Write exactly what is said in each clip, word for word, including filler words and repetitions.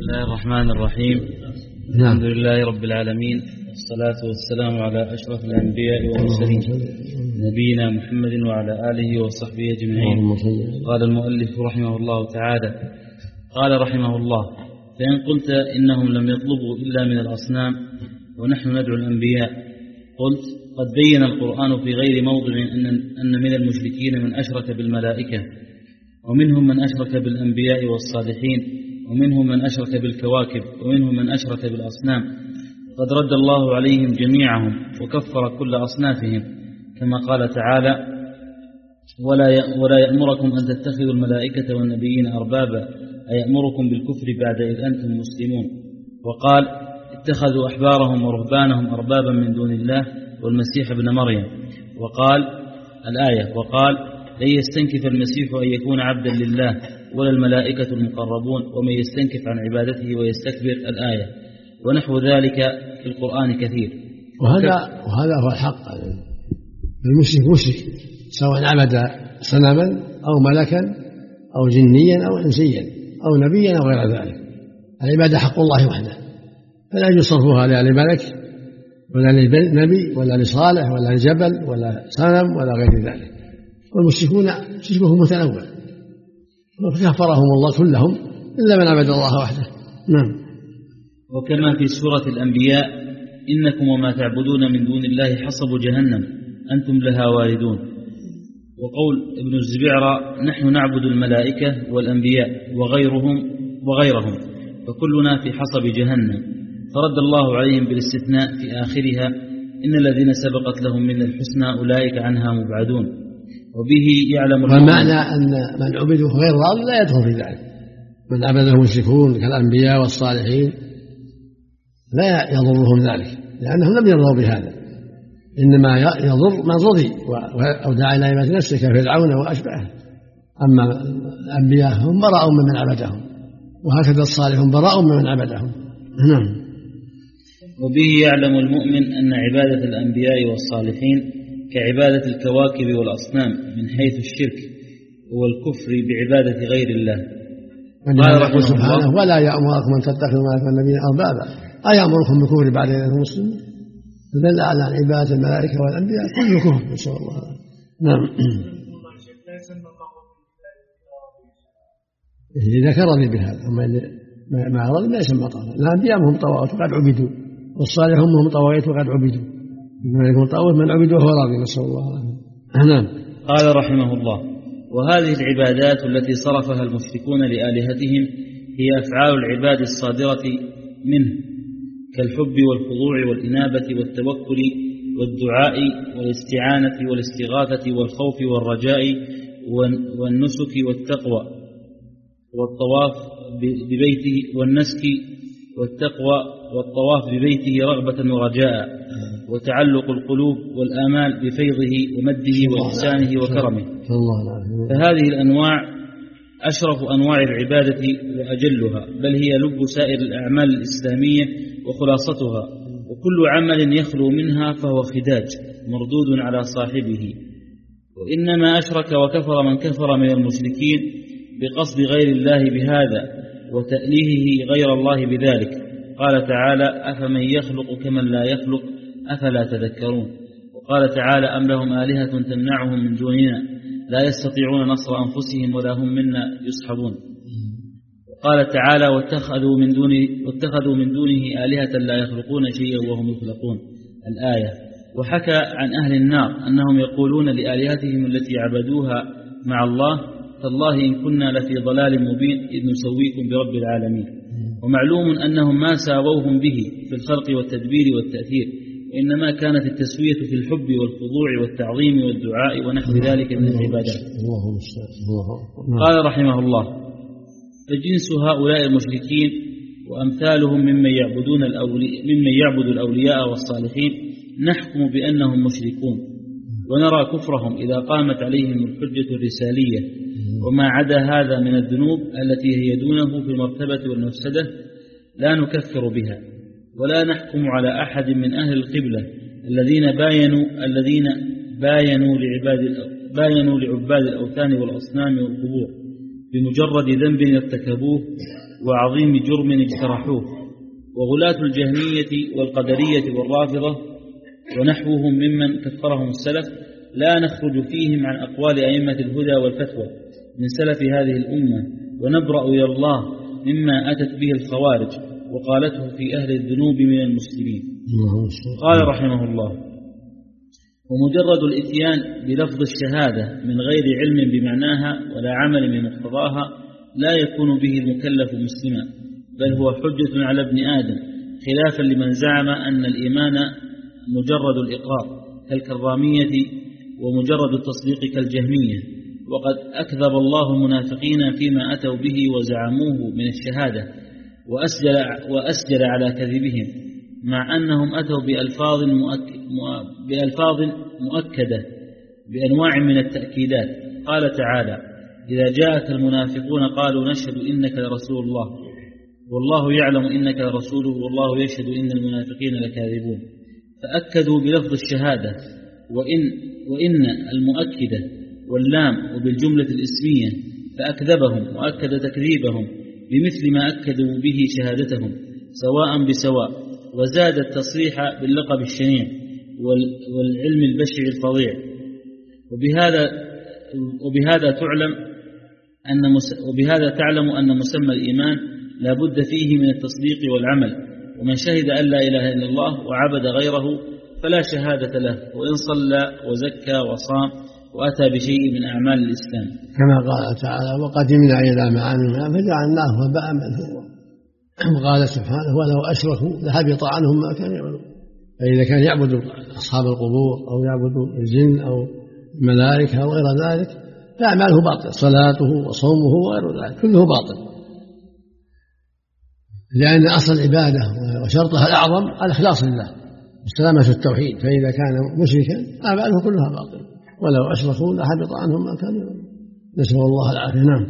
الله الرحمن الرحيم. الحمد لله رب العالمين، والصلاة والسلام على أشرف الأنبياء والمرسلين نبينا محمد وعلى آله وصحبه أجمعين. قال المؤلف رحمه الله تعالى: قال رحمه الله: فإن قلت إنهم لم يطلبوا إلا من الأصنام ونحن ندعو الأنبياء، قلت: قد بين القرآن في غير موضع أن أن من المشركين من أشرك بالملائكة، ومنهم من أشرك بالأنبياء والصالحين، ومنهم من أشرك بالكواكب، ومنهم من أشرك بالأصنام. قد رد الله عليهم جميعهم وكفر كل أصنافهم، كما قال تعالى: ولا ولا يأمركم أن تتخذوا الملائكة والنبيين أربابا أيأمركم بالكفر بعد إذ أنتم مسلمون. وقال: اتخذوا أحبارهم ورهبانهم أربابا من دون الله والمسيح ابن مريم. وقال الآية: وقال: لن يستنكف المسيح أن يكون عبدا لله ولا الملائكة المقربون ومن يستنكف عن عبادته ويستكبر. الآية. ونحو ذلك في القرآن كثير. وهذا وهذا هو الحق. المشرك مشرك سواء عبد صنما أو ملكا أو جنيا أو إنسيا أو نبيا أو غير ذلك. العبادة حق الله وحده، فلا يجوز صرفها لا لملك ولا لنبي ولا لصالح ولا لجبل ولا صنم ولا غير ذلك. والمشركون شركهم متنوع، وكفرهم الله كلهم إلا من عبد الله وحده. نعم. وكما في سورة الأنبياء: إنكم وما تعبدون من دون الله حصب جهنم أنتم لها واردون. وقول ابن الزبيعرة: نحن نعبد الملائكة والأنبياء وغيرهم وغيرهم فكلنا في حصب جهنم. فرد الله عليهم بالاستثناء في آخرها: إن الذين سبقت لهم من الحسنى أولئك عنها مبعدون. وبه يعلم ومعنى أن من عبدوا غير الله لا يدخل في ذلك. من عبده المشركون كالأنبياء والصالحين لا يضرهم ذلك، لأنهم لم يرضوا بهذا، إنما يضر من رضي أو دعا إلى عبادة نفسه كفرعون وأشباهه. أما الأنبياء هم براء ممن عبدهم، وهكذا الصالحون براء ممن عبدهم. نعم. وبه يعلم المؤمن أن عبادة الأنبياء والصالحين كعبادة الكواكب والأصنام من حيث الشرك والكفر بعبادة غير الله. قال رحمه سبحانه: ولا يأمركم أن تتخذوا الملائكة والنبيين أربابا أيأمركم بالكفر بعد إذ أنتم مسلمون. دل على عبادة الملائكة والأنبياء كل كفر، نسأل الله. نعم. إذا كرر بهذا، أما ما أراد لا يسمى طاغوت. الأنبياء هم طواغيت وقد عبدوا، والصالحون هم طواغيت وقد عبدوا. من عبد وهو راضي، نسأل الله. نعم. قال رحمه الله: وهذه العبادات التي صرفها المشركون لآلهتهم هي أفعال العباد الصادرة منه، كالحب والخضوع والإنابة والتوكل والدعاء والاستعانة والاستغاثة والخوف والرجاء والنسك والتقوى والطواف ببيته والنسك والتقوى والطواف ببيته رغبة ورجاء، وتعلق القلوب والآمال بفيضه ومده وإحسانه وكرمه. فهذه الأنواع أشرف أنواع العبادة وأجلها، بل هي لب سائر الأعمال الإسلامية وخلاصتها، وكل عمل يخلو منها فهو خداج مردود على صاحبه. وإنما أشرك وكفر من كفر من المشركين بقصد غير الله بهذا وتأليهه غير الله بذلك. قال تعالى: أفمن يخلق كمن لا يخلق أفلا تذكرون. وقال تعالى: أم لهم آلهة تمنعهم من دوننا لا يستطيعون نصر أنفسهم ولا هم منا يصحبون. وقال تعالى: واتخذوا من دونه, واتخذوا من دونه آلهة لا يخلقون شيئا وهم يخلقون. الآية. وحكى عن أهل النار أنهم يقولون لآلهتهم التي عبدوها مع الله: تالله إن كنا لفي ضلال مبين إذ نسويكم برب العالمين. ومعلوم أنهم ما ساووهم به في الخلق والتدبير والتأثير، وإنما كانت التسوية في الحب والخضوع والتعظيم والدعاء ونحو ذلك من العبادات. قال رحمه الله: فجنس هؤلاء المشركين وأمثالهم ممن يعبدون الأولياء ممن يعبد الأولياء والصالحين نحكم بأنهم مشركون، ونرى كفرهم إذا قامت عليهم الحجة الرسالية. وما عدا هذا من الذنوب التي هي دونه في المرتبة والمفسدة لا نكفر بها، ولا نحكم على أحد من أهل القبلة الذين باينوا الذين باينوا لعباد باينوا لعباد الأوثان والأصنام والقبور بمجرد ذنب ارتكبوه وعظيم جرم اجترحوه. وغلاة الجهمية والقدرية والرافضة ونحوهم ممن كفرهم السلف لا نخرج فيهم عن أقوال أئمة الهدى والفتوى من سلف هذه الأمة، ونبرأ إلى الله مما أتت به الخوارج وقالته في أهل الذنوب من المسلمين. قال رحمه الله: ومجرد الإتيان بلفظ الشهادة من غير علم بمعناها ولا عمل بمقتضاها لا يكون به المكلف مسلما، بل هو حجة على ابن آدم، خلافا لمن زعم أن الإيمان مجرد الإقرار كالكرامية ومجرد التصديق كالجهمية. وقد أكذب الله المنافقين فيما أتوا به وزعموه من الشهادة وأسجل, وأسجل على كذبهم، مع أنهم أتوا بألفاظ, مؤك... بألفاظ مؤكدة بأنواع من التأكيدات. قال تعالى: إذا جاءك المنافقون قالوا نشهد إنك لرسول الله والله يعلم إنك لرسوله والله يشهد إن المنافقين لكاذبون. فأكدوا بلفظ الشهادة وإن, وإن المؤكدة واللام وبالجملة الإسمية، فأكذبهم وأكد تكذيبهم بمثل ما أكدوا به شهادتهم سواء بسواء، وزاد التصريح باللقب الشنيع والعلم البشع الفظيع. وبهذا, وبهذا تعلم أن وبهذا تعلم أن مسمى الإيمان لا بد فيه من التصديق والعمل. ومن شهد أن لا إله إلا الله وعبد غيره فلا شهادة له، وإن صلى وزكى وصام وأتى بشيء من أعمال الإسلام، كما قال تعالى: وقدمنا إلى ما عملوا فجعلناه هباء منثورا. وقال سبحانه: ولو أشركوا لهبط عنهم ما كانوا يعملون. فإذا كان يعبد أصحاب القبور أو يعبد الجن أو الملائكة أو غير ذلك فأعماله باطل، صلاته وصومه وغير ذلك كله باطل، لأن أصل العبادة وشرطها الأعظم الإخلاص لله وسلامة التوحيد. فإذا كان مشركا أعماله كلها باطل، ولو أشركوا لحبط عنهم ما كانوا يعملون. نسأل الله العافية. نعم.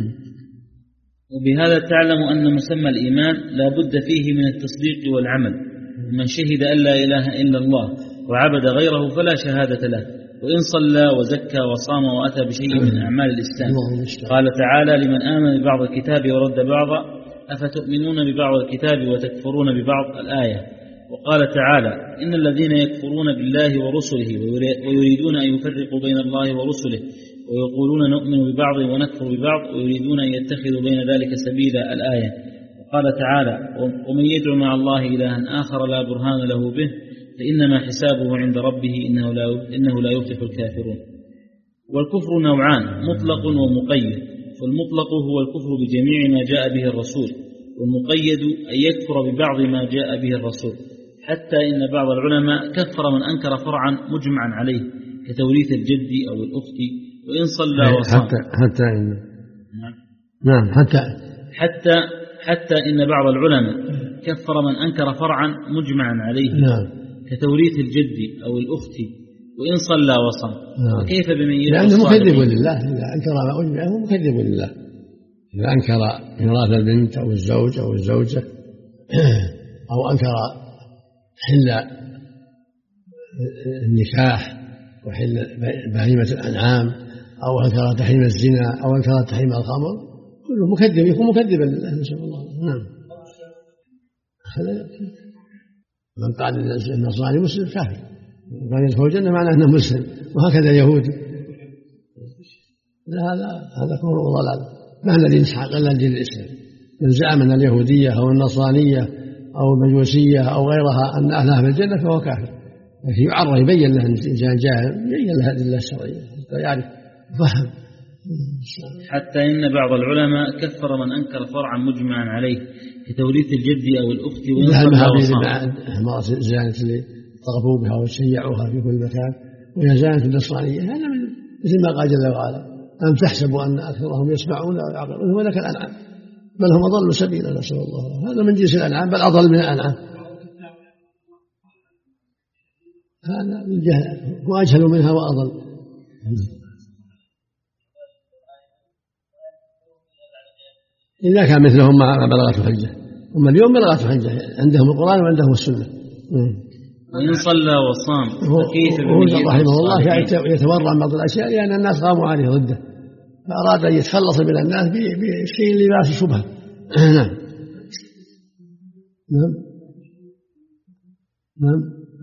وبهذا تعلم أن مسمى الإيمان لا بد فيه من التصديق والعمل. من شهد أن لا إله إلا الله وعبد غيره فلا شهادة له، وإن صلى وزكى وصام وأتى بشيء من أعمال الإسلام. قال تعالى: لمن آمن ببعض الكتاب ورد بعضا أفتؤمنون ببعض الكتاب وتكفرون ببعض الآية. وقال تعالى: إن الذين يكفرون بالله ورسله ويريدون أن يفرقوا بين الله ورسله ويقولون نؤمن ببعض ونكفر ببعض ويريدون أن يتخذوا بين ذلك سبيلا الآية. وقال تعالى: ومن يدعو مع الله إلها آخر لا برهان له به فإنما حسابه عند ربه إنه لا, إنه لا يفلح الكافرون. والكفر نوعان: مطلق ومقيد. فالمطلق هو الكفر بجميع ما جاء به الرسول، والمقيد أن يكفر ببعض ما جاء به الرسول، حتى إن بعض العلماء كفر من أنكر فرعا مجمعا عليه كتوريث الجد أو الأخت وإن صلى وصام. حتى حتى إن نعم نعم حتى حتى حتى إن بعض العلماء كفر من أنكر فرعا مجمعا عليه نعم كتوريث الجد أو الأخت وإن صلى وصام. نعم. كيف بمن يدعو لأنه مكذب لله، إذا أنكر ما أجمع هو مكذب لله. إذا أنكر ميراث البنت أو الزوج أو الزوجة أو أنكر حل النكاح وحل بهيمة الأنعام أو أنكر تحريم الزنا أو أنكر تحريم الخمر كله مكذب، يكون مكذبا لله نسأل الله. نعم. من قال النصراني مسلم كافر، قال يدخل الجنة معناه أنه مسلم، وهكذا اليهودي. هذا هذا كفر وضلال، ما الذي يسحق إلا دين الإسلام. من زعم أن اليهودية أو النصرانية أو المجوسية أو غيرها أن أهلها في الجنة فهو كافر، لكن يعرف يبين له إنسان جاهل يبين له الأدلة الشرعية حتى يعرف فهم. حتى إن بعض العلماء كفر من أنكر فرعا مجمعا عليه كتوريث الجد أو الأخت وإن صلى وصام. زانت اللي طغفوا بها وشيعوها في كل مكان، وهي زانت النصرانية. هذا مثل ما قال جل وعلا: أم تحسبوا أن أكثرهم يسمعون أو يعقلون هو لك الأنعام بل هم أضل سبيلا نسأل الله. هذا من جنس الأنعام بل أضل من الأنعام. هذا الجهل وأجهل منها وأضل. إذا كان مثلهم ما بلغت حجة، هم اليوم بلغت حجة، عندهم القرآن وعندهم السنة. وإن صلى وصام كيف بمن رحمه الله يتورع عن بعض الأشياء لأن الناس قاموا عليه ضده، فأراد أن يتخلص من الناس بشيء لباس شبهة نعم نعم نعم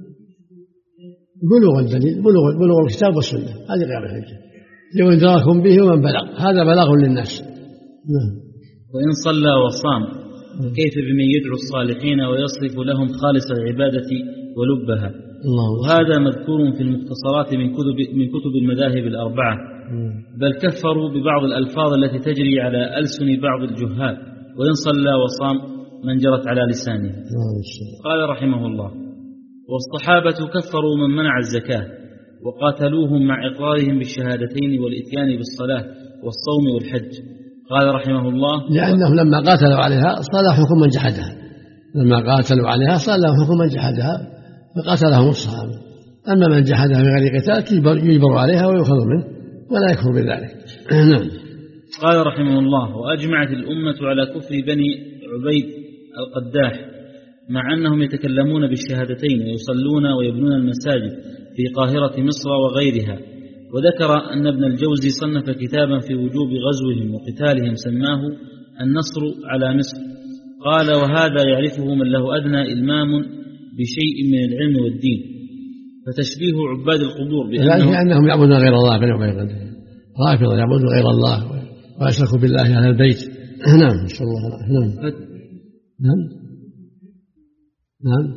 بلوغ الدليل، بلوغ بلوغ الكتاب والسنة، هذه غير الحجة، لو إدراكهم به ومن بلغ، هذا بلاغ للناس. نعم. وإن صلى وصام كيف بمن يدعو الصالحين ويصرف لهم خالص العبادة ولبها؟ الله. وهذا مذكور في المختصرات من كتب من كتب المذاهب الأربعة، بل كفروا ببعض الألفاظ التي تجري على ألسن بعض الجهال، وإن صلى وصام من جرت على لسانه. قال رحمه الله: والصحابة كفروا من منع الزكاة وقاتلوهم مع إقرارهم بالشهادتين والإتيان بالصلاة والصوم والحج. قال رحمه الله: لأنهم لما قاتلوا عليها صار حكم من جحدها، لما قاتلوا عليها صار حكم من جحدها فقاتلهم الصحابة. أما من جحدها بغير قتال يجبر عليها ويؤخذ منه ولا يكفر بذلك. نعم. قال رحمه الله: وأجمعت الأمة على كفر بني عبيد القداح مع أنهم يتكلمون بالشهادتين ويصلون ويبنون المساجد في قاهرة مصر وغيرها. وذكر أن ابن الجوزي صنف كتابا في وجوب غزوهم وقتالهم سماه النصر على مصر. قال: وهذا يعرفه من له أدنى إلمام بشيء من العلم والدين. فتشبيه عباد القبور بأنهم أنهم يعبدون غير الله، رافضة يعبدون غير الله ويشركوا بالله أهل البيت. نعم. نسأل الله العافية. نعم. نعم. نعم.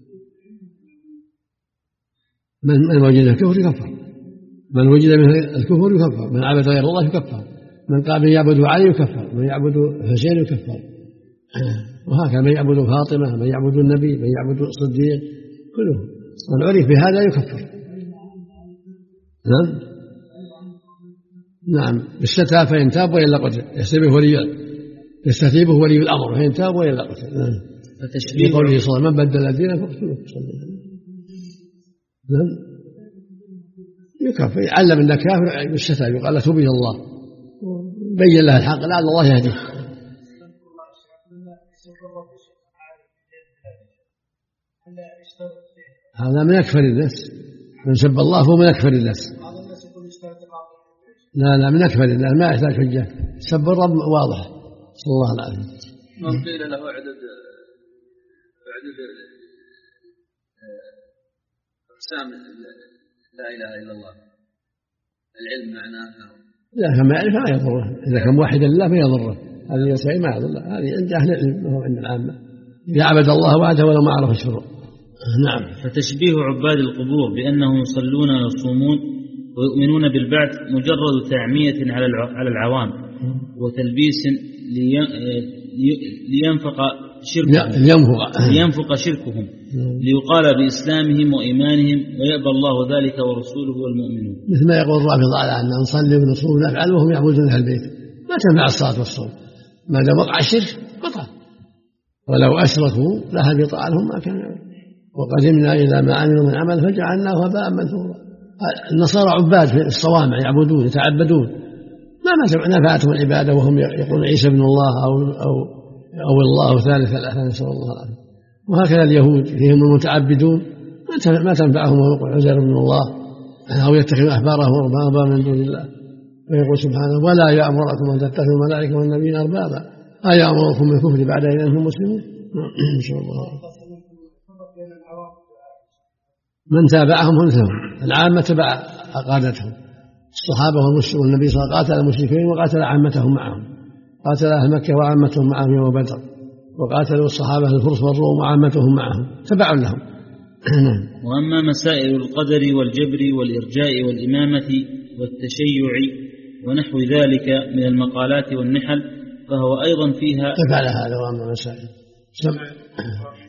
من وجد الكفر يكفر، من وجد من الكفر يكفر، من عبد غير الله يكفر، من قال يعبد علي يكفر، من يعبد حسين يكفر، وهكذا من يعبد فاطمة، من يعبد النبي، من يعبد الصديق، كله من عرف بهذا يكفر. نعم. نعم. بالستاء فإن تاب وإلا قتل، يستتيبه ولي يستتيبه ولي الأمر، فإن تاب وإلا قتل. نعم. فتشبيه قوله صلى الله عليه وسلم: من بدل الدين فاقتلوه. نعم. يكفر، يعلم أنه كافر بالستاء، يقال له توب إلى الله، بين له الحق لعل الله يهديه. هذا من أكفر الناس، من سب الله هو من أكفر الناس. لا لا من أكفر الناس، ما يحتاج حجة، سب الرب واضح. صلى الله عليه وسلم. من قيل له عدد عدد أقسام لا إله إلا الله، العلم معناه لا كما يعرف ما يضره، إذا كان واحدا لله فيضره، هذه يسعي ما يضره، هذه عند أهل العلم وهو عند العامة، يعبد الله وحده ولو ما عرف الشروط. نعم. فتشبيه عباد القبور بأنهم يصلون ويصومون ويؤمنون بالبعث مجرد تعمية على العوام وتلبيس لينفق شركهم لينفق شركهم ليقال بإسلامهم وإيمانهم ويأبى الله ذلك ورسوله والمؤمنون. مثل ما يقول الرافضة على أن نصلي ونصوم ونفعل وهم يعبدون أهل البيت، ما تنفع الصلاة والصوم ما دام وقع الشرك بطل، ولو أشركوا لهبط عنهم ما كانوا يعملون، وقدمنا إلى ما عملوا من عمل فجعلناه هباء منثورا. النصارى عباد في الصوامع يعبدون يتعبدون، ما نفعتهم العبادة وهم يقولون عيسى ابن الله أو أو أو الله ثالث الأثنى، نسأل الله العافية. وهكذا اليهود فيهم المتعبدون ما تنفعهم وهم يقول عزير ابن الله، أو يتخذ أحبارهم أربابا من دون الله، ويقول سبحانه: ولا يأمركم أن تتخذوا الملائكة والنبيين أربابا أيأمركم بالكفر بعد إذ أنتم مسلمون. نسأل الله. من تابعهم هم العامة تبع قادتهم، الصحابة والمسلمون، النبي صلى الله عليه وسلم قاتل المشركين وقاتل عامتهم معهم، قاتل أهل مكة وعامتهم معهم يوم بدر، وقاتلوا الصحابة الفرس والروم وعامتهم معهم، تبع لهم. وأما مسائل القدر والجبر والإرجاء والإمامة والتشيع ونحو ذلك من المقالات والنحل فهو أيضا فيها تفعل هذا. وأما مسائل سمع